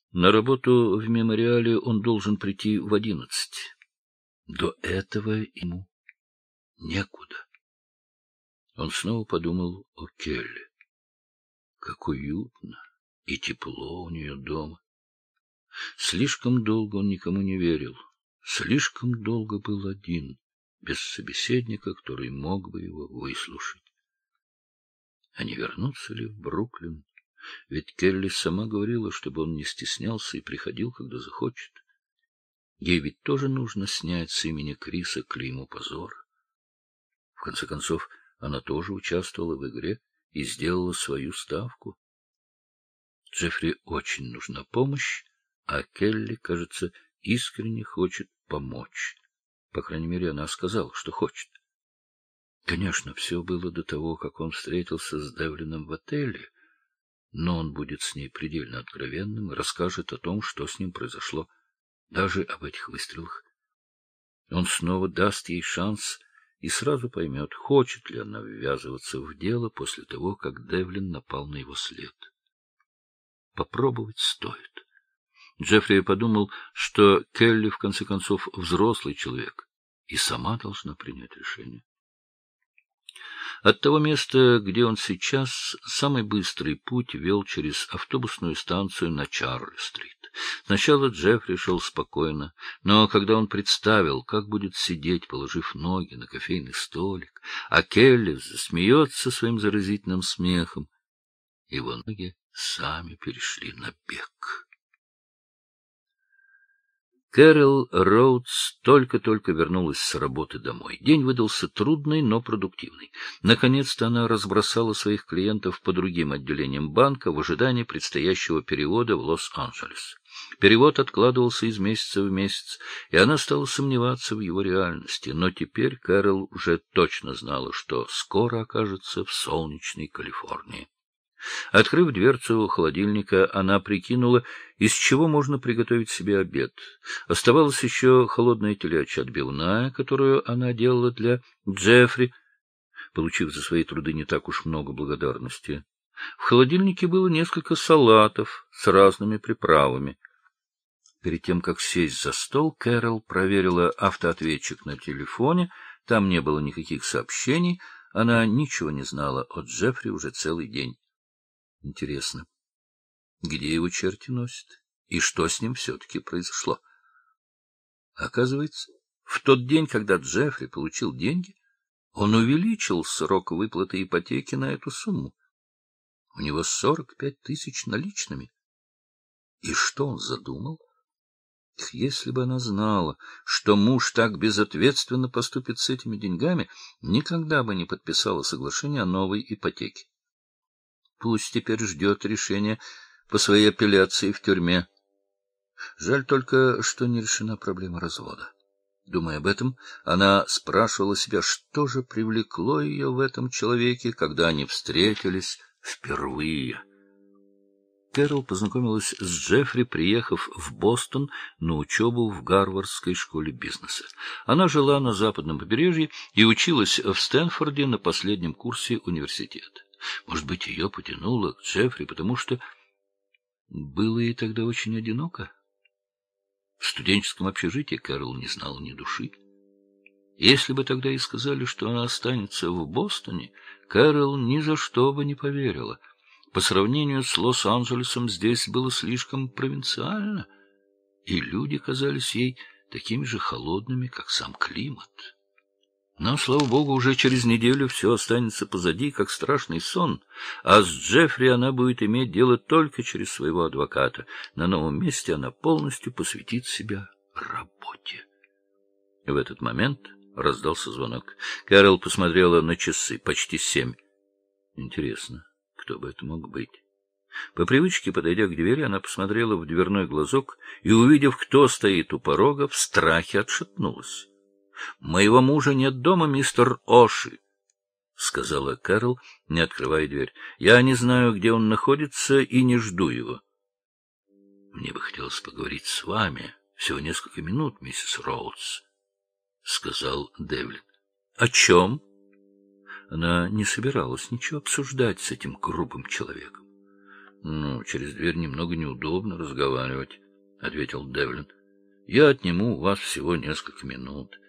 На работу в мемориале он должен прийти в 11. До этого ему некуда. Он снова подумал о Келли. Как уютно и тепло у нее дома. Слишком долго он никому не верил. Слишком долго был один, без собеседника, который мог бы его выслушать. А не вернуться ли в Бруклин? Ведь Келли сама говорила, чтобы он не стеснялся и приходил, когда захочет. Ей ведь тоже нужно снять с имени Криса клеймо позора. В конце концов, она тоже участвовала в игре и сделала свою ставку. Джеффри очень нужна помощь, а Келли, кажется, искренне хочет помочь. По крайней мере, она сказала, что хочет. Конечно, все было до того, как он встретился с Девлином в отеле, но он будет с ней предельно откровенным и расскажет о том, что с ним произошло, даже об этих выстрелах. Он снова даст ей шанс и сразу поймет, хочет ли она ввязываться в дело после того, как Девлин напал на его след. Попробовать стоит. Джеффри подумал, что Келли, в конце концов, взрослый человек и сама должна принять решение. От того места, где он сейчас, самый быстрый путь вел через автобусную станцию на Чарли-стрит. Сначала Джеффри шел спокойно, но когда он представил, как будет сидеть, положив ноги на кофейный столик, а Келли засмеется своим заразительным смехом, его ноги сами перешли на бег. Кэрол Роудс только-только вернулась с работы домой. День выдался трудный, но продуктивный. Наконец-то она разбросала своих клиентов по другим отделениям банка в ожидании предстоящего перевода в Лос-Анджелес. Перевод откладывался из месяца в месяц, и она стала сомневаться в его реальности. Но теперь Кэрол уже точно знала, что скоро окажется в солнечной Калифорнии. Открыв дверцу холодильника, она прикинула, из чего можно приготовить себе обед. Оставалась еще холодная телячья отбивная, которую она делала для Джеффри, получив за свои труды не так уж много благодарности. В холодильнике было несколько салатов с разными приправами. Перед тем, как сесть за стол, Кэрол проверила автоответчик на телефоне. Там не было никаких сообщений. Она ничего не знала о Джеффри уже целый день. Интересно, где его черти носят? И что с ним все-таки произошло? Оказывается, в тот день, когда Джеффри получил деньги, он увеличил срок выплаты ипотеки на эту сумму. У него 45 тысяч наличными. И что он задумал? Если бы она знала, что муж так безответственно поступит с этими деньгами, никогда бы не подписала соглашение о новой ипотеке. Пусть теперь ждет решения по своей апелляции в тюрьме. Жаль только, что не решена проблема развода. Думая об этом, она спрашивала себя, что же привлекло ее в этом человеке, когда они встретились впервые. Кэрол познакомилась с Джеффри, приехав в Бостон на учебу в Гарвардской школе бизнеса. Она жила на западном побережье и училась в Стэнфорде на последнем курсе университета. Может быть, ее потянуло к Джеффри, потому что было ей тогда очень одиноко. В студенческом общежитии Кэрол не знала ни души. Если бы тогда и сказали, что она останется в Бостоне, Кэрол ни за что бы не поверила. По сравнению с Лос-Анджелесом здесь было слишком провинциально, и люди казались ей такими же холодными, как сам климат. Но, слава богу, уже через неделю все останется позади, как страшный сон, а с Джеффри она будет иметь дело только через своего адвоката. На новом месте она полностью посвятит себя работе. В этот момент раздался звонок. Кэрол посмотрела на часы. Почти 7. Интересно, кто бы это мог быть? По привычке, подойдя к двери, она посмотрела в дверной глазок и, увидев, кто стоит у порога, в страхе отшатнулась. — Моего мужа нет дома, мистер Оши, — сказала Кэрол, не открывая дверь. — Я не знаю, где он находится, и не жду его. — Мне бы хотелось поговорить с вами всего несколько минут, миссис Роудс, — сказал Девлин. — О чем? Она не собиралась ничего обсуждать с этим грубым человеком. — Ну, через дверь немного неудобно разговаривать, — ответил Девлин. — Я отниму у вас всего несколько минут.